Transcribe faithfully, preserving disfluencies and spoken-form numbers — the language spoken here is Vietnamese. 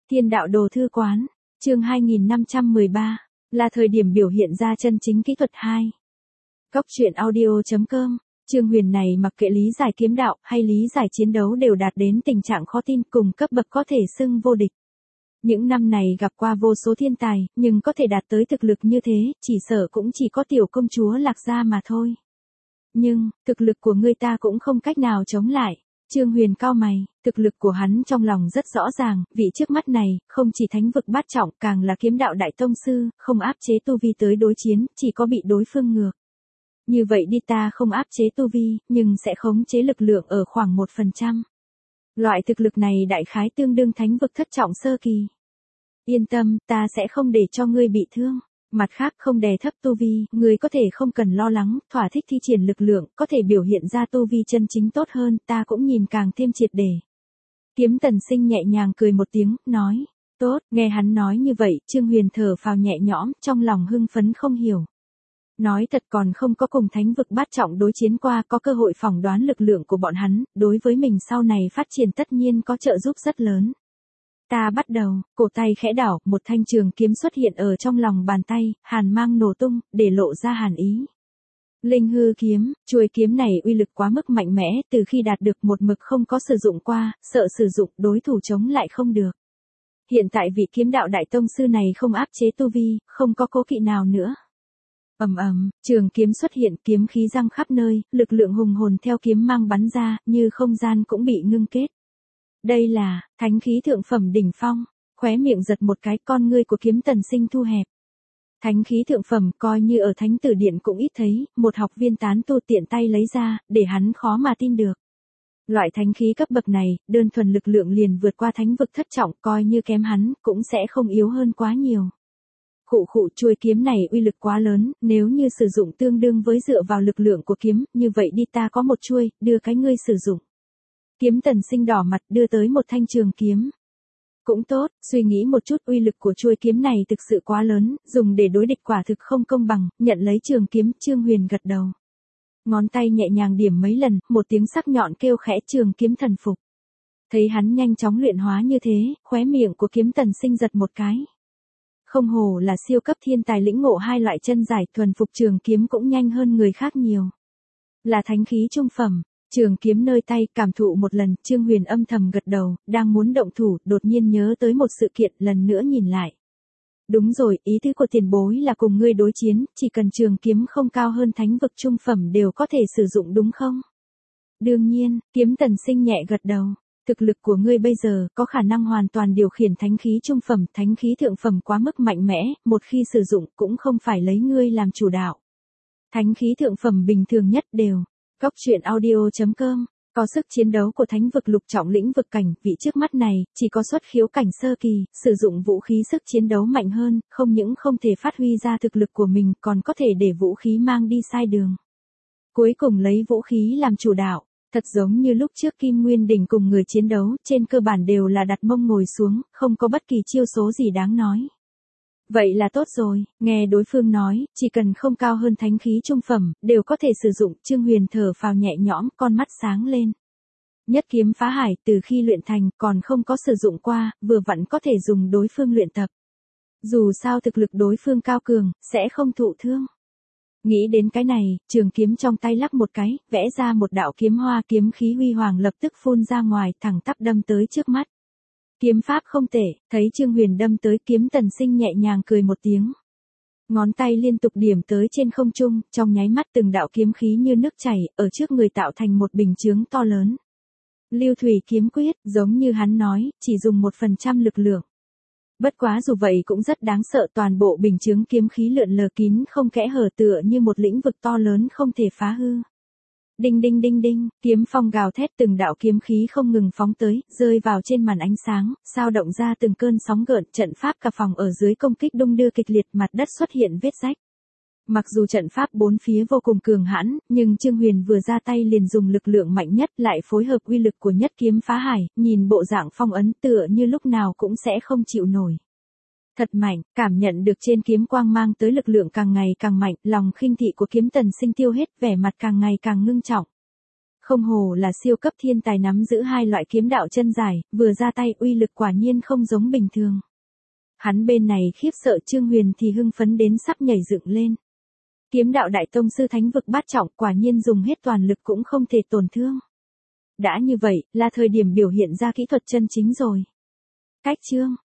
Thiên đạo đồ thư quán, chương hai nghìn năm trăm mười ba, là thời điểm biểu hiện ra chân chính kỹ thuật hai. Góc truyện audio chấm com, Trương Huyền này mặc kệ lý giải kiếm đạo hay lý giải chiến đấu đều đạt đến tình trạng khó tin, cùng cấp bậc có thể xưng vô địch. Những năm này gặp qua vô số thiên tài, nhưng có thể đạt tới thực lực như thế, chỉ sợ cũng chỉ có tiểu công chúa Lạc Gia mà thôi. Nhưng, thực lực của người ta cũng không cách nào chống lại. Trương Huyền cau mày, thực lực của hắn trong lòng rất rõ ràng, vị trước mắt này, không chỉ thánh vực bát trọng, càng là kiếm đạo đại tông sư, không áp chế tu vi tới đối chiến, chỉ có bị đối phương ngược. Như vậy đi, ta không áp chế tu vi, nhưng sẽ khống chế lực lượng ở khoảng một phần trăm. Loại thực lực này đại khái tương đương thánh vực thất trọng sơ kỳ. Yên tâm, ta sẽ không để cho ngươi bị thương. Mặt khác, không đè thấp tu vi, ngươi có thể không cần lo lắng, thỏa thích thi triển lực lượng, có thể biểu hiện ra tu vi chân chính tốt hơn, ta cũng nhìn càng thêm triệt để. Kiếm Tần Sinh nhẹ nhàng cười một tiếng, nói, tốt, nghe hắn nói như vậy, Trương Huyền thở phào nhẹ nhõm, trong lòng hưng phấn không hiểu. Nói thật, còn không có cùng thánh vực bát trọng đối chiến qua, có cơ hội phỏng đoán lực lượng của bọn hắn, đối với mình sau này phát triển tất nhiên có trợ giúp rất lớn. Ta bắt đầu, cổ tay khẽ đảo, một thanh trường kiếm xuất hiện ở trong lòng bàn tay, hàn mang nổ tung, để lộ ra hàn ý. Linh hư kiếm, chuôi kiếm này uy lực quá mức mạnh mẽ, từ khi đạt được một mực không có sử dụng qua, sợ sử dụng đối thủ chống lại không được. Hiện tại vị kiếm đạo đại tông sư này không áp chế tu vi, không có cố kỵ nào nữa. Ầm ầm, trường kiếm xuất hiện, kiếm khí răng khắp nơi, lực lượng hùng hồn theo kiếm mang bắn ra, như không gian cũng bị ngưng kết. Đây là thánh khí thượng phẩm đỉnh phong, khóe miệng giật một cái, con ngươi của Kiếm Tần Sinh thu hẹp. Thánh khí thượng phẩm coi như ở thánh tử điện cũng ít thấy, một học viên tán tu tiện tay lấy ra, để hắn khó mà tin được. Loại thánh khí cấp bậc này, đơn thuần lực lượng liền vượt qua thánh vực thất trọng, coi như kém hắn, cũng sẽ không yếu hơn quá nhiều. Khụ khụ, chuôi kiếm này uy lực quá lớn, nếu như sử dụng tương đương với dựa vào lực lượng của kiếm, như vậy đi, ta có một chuôi, đưa cái ngươi sử dụng. Kiếm Tần Sinh đỏ mặt đưa tới một thanh trường kiếm. Cũng tốt, suy nghĩ một chút, uy lực của chuôi kiếm này thực sự quá lớn, dùng để đối địch quả thực không công bằng, nhận lấy trường kiếm, Trương Huyền gật đầu. Ngón tay nhẹ nhàng điểm mấy lần, một tiếng sắc nhọn kêu khẽ, trường kiếm thần phục. Thấy hắn nhanh chóng luyện hóa như thế, khóe miệng của Kiếm Tần Sinh giật một cái. Không hồ là siêu cấp thiên tài lĩnh ngộ hai loại chân giải, thuần phục trường kiếm cũng nhanh hơn người khác nhiều. Là thánh khí trung phẩm. Trường kiếm nơi tay, cảm thụ một lần, Trương Huyền âm thầm gật đầu, đang muốn động thủ, đột nhiên nhớ tới một sự kiện, lần nữa nhìn lại. Đúng rồi, ý tứ của tiền bối là cùng ngươi đối chiến, chỉ cần trường kiếm không cao hơn thánh vực trung phẩm đều có thể sử dụng đúng không? Đương nhiên, Kiếm Tần Sinh nhẹ gật đầu. Thực lực của ngươi bây giờ có khả năng hoàn toàn điều khiển thánh khí trung phẩm, thánh khí thượng phẩm quá mức mạnh mẽ, một khi sử dụng cũng không phải lấy ngươi làm chủ đạo. Thánh khí thượng phẩm bình thường nhất đều. Góc truyện audio chấm com, có sức chiến đấu của thánh vực lục trọng lĩnh vực cảnh, vị trước mắt này, chỉ có xuất khiếu cảnh sơ kỳ, sử dụng vũ khí sức chiến đấu mạnh hơn, không những không thể phát huy ra thực lực của mình, còn có thể để vũ khí mang đi sai đường. Cuối cùng lấy vũ khí làm chủ đạo, thật giống như lúc trước Kim Nguyên Đỉnh cùng người chiến đấu, trên cơ bản đều là đặt mông ngồi xuống, không có bất kỳ chiêu số gì đáng nói. Vậy là tốt rồi, nghe đối phương nói, chỉ cần không cao hơn thánh khí trung phẩm, đều có thể sử dụng, Trương Huyền thở phào nhẹ nhõm, con mắt sáng lên. Nhất kiếm phá hải, từ khi luyện thành, còn không có sử dụng qua, vừa vặn có thể dùng đối phương luyện tập. Dù sao thực lực đối phương cao cường, sẽ không thụ thương. Nghĩ đến cái này, trường kiếm trong tay lắc một cái, vẽ ra một đạo kiếm hoa, kiếm khí huy hoàng lập tức phun ra ngoài, thẳng tắp đâm tới trước mắt. Kiếm pháp không tệ, thấy Trương Huyền đâm tới, Kiếm Tần Sinh nhẹ nhàng cười một tiếng. Ngón tay liên tục điểm tới trên không trung, trong nháy mắt từng đạo kiếm khí như nước chảy, ở trước người tạo thành một bình chướng to lớn. Lưu thủy kiếm quyết, giống như hắn nói, chỉ dùng một phần trăm lực lượng. Bất quá dù vậy cũng rất đáng sợ, toàn bộ bình chướng kiếm khí lượn lờ kín không kẽ hở, tựa như một lĩnh vực to lớn không thể phá hư. Đinh đinh đinh đinh, kiếm phong gào thét, từng đạo kiếm khí không ngừng phóng tới, rơi vào trên màn ánh sáng, sao động ra từng cơn sóng gợn, trận pháp cả phòng ở dưới công kích đung đưa kịch liệt, mặt đất xuất hiện vết rách. Mặc dù trận pháp bốn phía vô cùng cường hãn, nhưng Trương Huyền vừa ra tay liền dùng lực lượng mạnh nhất, lại phối hợp uy lực của nhất kiếm phá hải, nhìn bộ dạng phong ấn tựa như lúc nào cũng sẽ không chịu nổi. Thật mạnh, cảm nhận được trên kiếm quang mang tới lực lượng càng ngày càng mạnh, lòng khinh thị của Kiếm Tần Sinh tiêu hết, vẻ mặt càng ngày càng ngưng trọng. Không hổ là siêu cấp thiên tài nắm giữ hai loại kiếm đạo chân dài, vừa ra tay uy lực quả nhiên không giống bình thường. Hắn bên này khiếp sợ Trương Huyền thì hưng phấn đến sắp nhảy dựng lên. Kiếm đạo đại tông sư thánh vực bát trọng quả nhiên dùng hết toàn lực cũng không thể tổn thương. Đã như vậy, là thời điểm biểu hiện ra kỹ thuật chân chính rồi. Cách chương